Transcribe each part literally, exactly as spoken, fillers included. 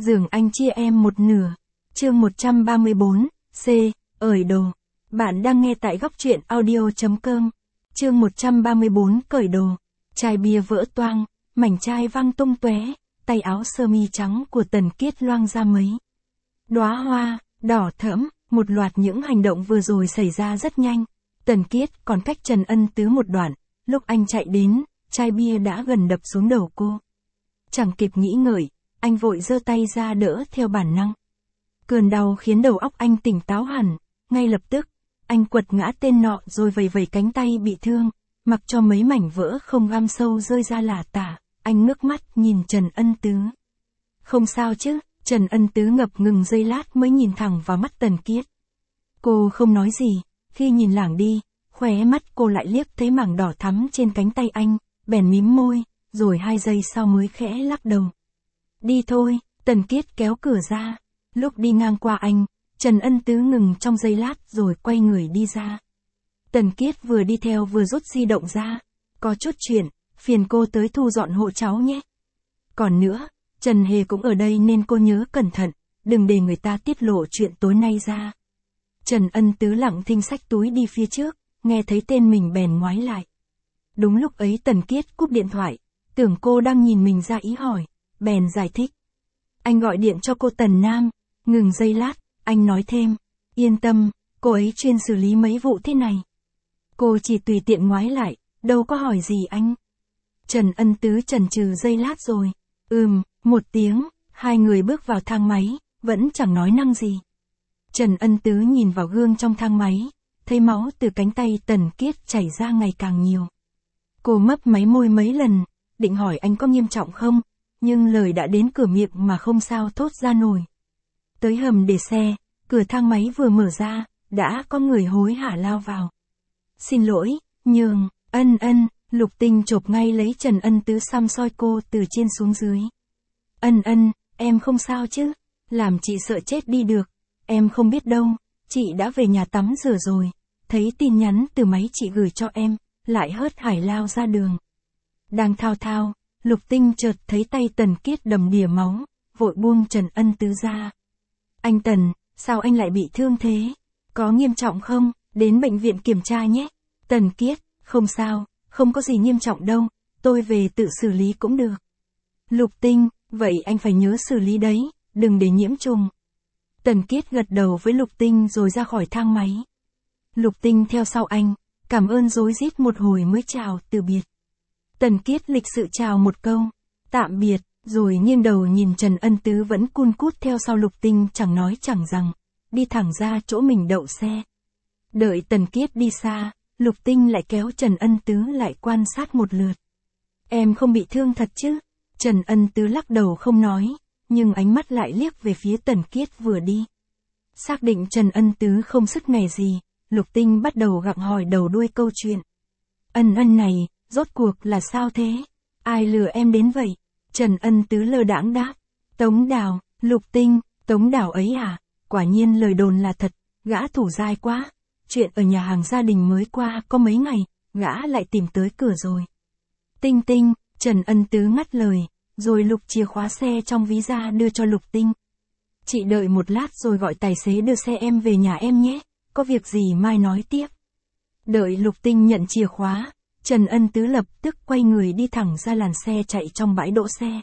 giường anh chia em một nửa. Chương một trăm ba mươi bốn, C, ởi đồ. Bạn đang nghe tại góc truyện audio.com. Chương một trăm ba mươi bốn, cởi đồ. Chai bia vỡ toang, mảnh chai văng tung tóe, tay áo sơ mi trắng của Tần Kiết loang ra mấy đóa hoa đỏ thẫm. Một loạt những hành động vừa rồi xảy ra rất nhanh. Tần Kiết còn cách Trần Ân Tứ một đoạn, lúc anh chạy đến, chai bia đã gần đập xuống đầu cô. Chẳng kịp nghĩ ngợi, anh vội giơ tay ra đỡ theo bản năng. Cơn đau khiến đầu óc anh tỉnh táo hẳn, ngay lập tức, anh quật ngã tên nọ rồi vầy vầy cánh tay bị thương, mặc cho mấy mảnh vỡ không găm sâu rơi ra lả tả, anh ngước mắt nhìn Trần Ân Tứ. Không sao chứ? Trần Ân Tứ ngập ngừng giây lát mới nhìn thẳng vào mắt Tần Kiết. Cô không nói gì, khi nhìn lảng đi, khóe mắt cô lại liếc thấy mảng đỏ thắm trên cánh tay anh, bèn mím môi, rồi hai giây sau mới khẽ lắc đầu. Đi thôi, Tần Kiết kéo cửa ra. Lúc đi ngang qua anh, Trần Ân Tứ ngừng trong giây lát rồi quay người đi ra. Tần Kiết vừa đi theo vừa rút di động ra. Có chút chuyện, phiền cô tới thu dọn hộ cháu nhé. Còn nữa, Trần Hề cũng ở đây nên cô nhớ cẩn thận, đừng để người ta tiết lộ chuyện tối nay ra. Trần Ân Tứ lặng thinh xách túi đi phía trước, nghe thấy tên mình bèn ngoái lại. Đúng lúc ấy Tần Kiết cúp điện thoại, tưởng cô đang nhìn mình ra ý hỏi, bèn giải thích. Anh gọi điện cho cô Tần Nam, ngừng giây lát, anh nói thêm, yên tâm, cô ấy chuyên xử lý mấy vụ thế này. Cô chỉ tùy tiện ngoái lại, đâu có hỏi gì anh. Trần Ân Tứ chần chừ giây lát rồi, ừm, một tiếng, hai người bước vào thang máy, vẫn chẳng nói năng gì. Trần Ân Tứ nhìn vào gương trong thang máy, thấy máu từ cánh tay Tần Kiết chảy ra ngày càng nhiều. Cô mấp máy môi mấy lần, định hỏi anh có nghiêm trọng không, nhưng lời đã đến cửa miệng mà không sao thốt ra nổi. Tới hầm để xe, cửa thang máy vừa mở ra, đã có người hối hả lao vào. Xin lỗi, nhường, Ân Ân, Lục Tinh chộp ngay lấy Trần Ân Tứ xăm soi cô từ trên xuống dưới. Ân Ân, em không sao chứ, làm chị sợ chết đi được. Em không biết đâu, chị đã về nhà tắm rửa rồi, thấy tin nhắn từ máy chị gửi cho em, lại hớt hải lao ra đường. Đang thao thao, Lục Tinh chợt thấy tay Tần Kiết đầm đìa máu, vội buông Trần Ân Tứ ra. Anh Tần, sao anh lại bị thương thế? Có nghiêm trọng không? Đến bệnh viện kiểm tra nhé. Tần Kiết, không sao, không có gì nghiêm trọng đâu, tôi về tự xử lý cũng được. Lục Tinh, vậy anh phải nhớ xử lý đấy, đừng để nhiễm trùng. Tần Kiết gật đầu với Lục Tinh rồi ra khỏi thang máy. Lục Tinh theo sau anh, cảm ơn rối rít một hồi mới chào từ biệt. Tần Kiết lịch sự chào một câu, tạm biệt, rồi nghiêng đầu nhìn Trần Ân Tứ vẫn cun cút theo sau Lục Tinh chẳng nói chẳng rằng, đi thẳng ra chỗ mình đậu xe. Đợi Tần Kiết đi xa, Lục Tinh lại kéo Trần Ân Tứ lại quan sát một lượt. Em không bị thương thật chứ? Trần Ân Tứ lắc đầu không nói, nhưng ánh mắt lại liếc về phía Tần Kiết vừa đi. Xác định Trần Ân Tứ không sứt mẻ gì, Lục Tinh bắt đầu gặng hỏi đầu đuôi câu chuyện. Ân Ân này, rốt cuộc là sao thế? Ai lừa em đến vậy? Trần Ân Tứ lơ đãng đáp. Tống Đào. Lục Tinh, Tống Đào ấy à? Quả nhiên lời đồn là thật, gã thủ dai quá. Chuyện ở nhà hàng gia đình mới qua có mấy ngày, gã lại tìm tới cửa rồi. Tinh Tinh, Trần Ân Tứ ngắt lời, rồi lục chìa khóa xe trong ví ra đưa cho Lục Tinh. Chị đợi một lát rồi gọi tài xế đưa xe em về nhà em nhé, có việc gì mai nói tiếp. Đợi Lục Tinh nhận chìa khóa, Trần Ân Tứ lập tức quay người đi thẳng ra làn xe chạy trong bãi đỗ xe.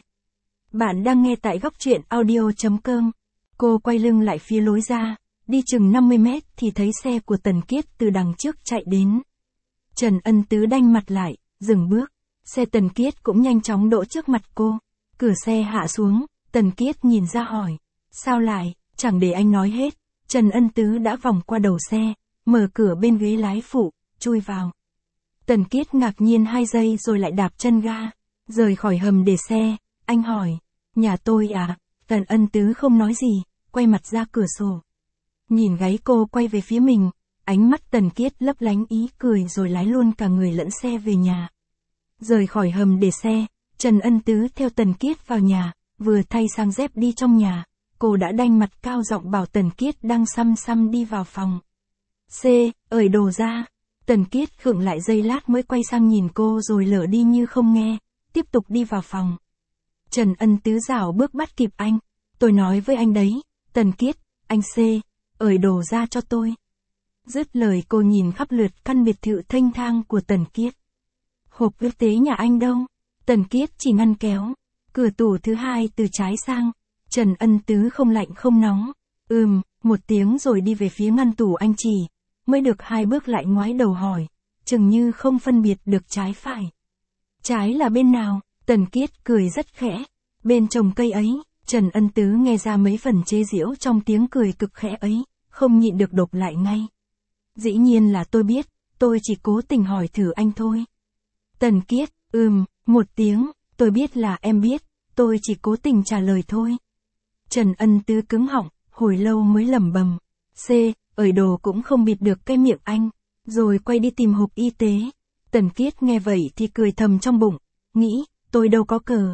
Bạn đang nghe tại góc truyện audio.com. Cô quay lưng lại phía lối ra, đi chừng năm mươi mét thì thấy xe của Tần Kiết từ đằng trước chạy đến. Trần Ân Tứ đanh mặt lại, dừng bước. Xe Tần Kiết cũng nhanh chóng đỗ trước mặt cô. Cửa xe hạ xuống, Tần Kiết nhìn ra hỏi. Sao lại? Chẳng để anh nói hết. Trần Ân Tứ đã vòng qua đầu xe, mở cửa bên ghế lái phụ, chui vào. Tần Kiết ngạc nhiên hai giây rồi lại đạp chân ga, rời khỏi hầm để xe. Anh hỏi, nhà tôi à? Trần Ân Tứ không nói gì, quay mặt ra cửa sổ. Nhìn gáy cô quay về phía mình, ánh mắt Tần Kiết lấp lánh ý cười rồi lái luôn cả người lẫn xe về nhà. Rời khỏi hầm để xe, Trần Ân Tứ theo Tần Kiết vào nhà, vừa thay sang dép đi trong nhà, cô đã đanh mặt cao giọng bảo Tần Kiết đang xăm xăm đi vào phòng. C, ởi đồ ra. Tần Kiết khựng lại giây lát mới quay sang nhìn cô rồi lờ đi như không nghe, tiếp tục đi vào phòng. Trần Ân Tứ rảo bước bắt kịp anh. Tôi nói với anh đấy, Tần Kiết, anh C, ởi đồ ra cho tôi. Dứt lời cô nhìn khắp lượt căn biệt thự thênh thang của Tần Kiết. Hộp ước tế nhà anh đâu? Tần Kiết chỉ ngăn kéo. Cửa tủ thứ hai từ trái sang. Trần Ân Tứ không lạnh không nóng. Ừm, một tiếng rồi đi về phía ngăn tủ anh chỉ. Mới được hai bước lại ngoái đầu hỏi. Chừng như không phân biệt được trái phải. Trái là bên nào? Tần Kiết cười rất khẽ. Bên trồng cây ấy. Trần Ân Tứ nghe ra mấy phần chế giễu trong tiếng cười cực khẽ ấy. Không nhịn được đột lại ngay. Dĩ nhiên là tôi biết. Tôi chỉ cố tình hỏi thử anh thôi. Tần Kiết, ừm, một tiếng. Tôi biết là em biết. Tôi chỉ cố tình trả lời thôi. Trần Ân Tứ cứng họng. Hồi lâu mới lẩm bẩm. C, ởi đồ cũng không bịt được cái miệng anh. Rồi quay đi tìm hộp y tế. Tần Kiết nghe vậy thì cười thầm trong bụng. Nghĩ, tôi đâu có cờ.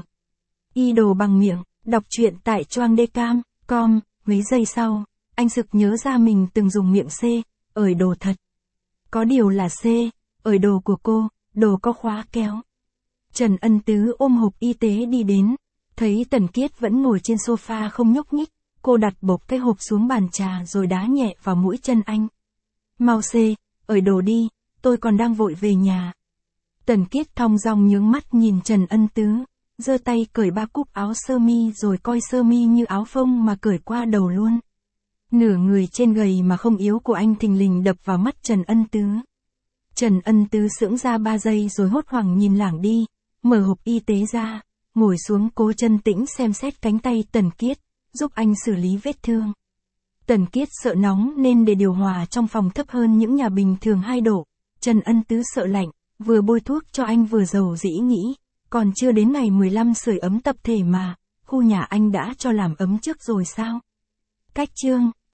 Y đồ bằng miệng. Đọc truyện tại choang đê cam chấm com. Mấy giây sau, anh sực nhớ ra mình từng dùng miệng C, ởi đồ thật. Có điều là C, ởi đồ của cô, đồ có khóa kéo. Trần Ân Tứ ôm hộp y tế đi đến. Thấy Tần Kiết vẫn ngồi trên sofa không nhúc nhích. Cô đặt bộp cái hộp xuống bàn trà rồi đá nhẹ vào mũi chân anh. Mau C, ởi đồ đi, tôi còn đang vội về nhà. Tần Kiết thong dong nhướng mắt nhìn Trần Ân Tứ. Giơ tay cởi ba cúc áo sơ mi rồi coi sơ mi như áo phông mà cởi qua đầu luôn. Nửa người trên gầy mà không yếu của anh thình lình đập vào mắt Trần Ân Tứ. Trần Ân Tứ sững ra ba giây rồi hốt hoảng nhìn lảng đi, mở hộp y tế ra, ngồi xuống cố chân tĩnh xem xét cánh tay Tần Kiết, giúp anh xử lý vết thương. Tần Kiết sợ nóng nên để điều hòa trong phòng thấp hơn những nhà bình thường hai độ. Trần Ân Tứ sợ lạnh, vừa bôi thuốc cho anh vừa dầu dĩ nghĩ. Còn chưa đến ngày mười lăm sưởi ấm tập thể mà, khu nhà anh đã cho làm ấm trước rồi sao? Cách chương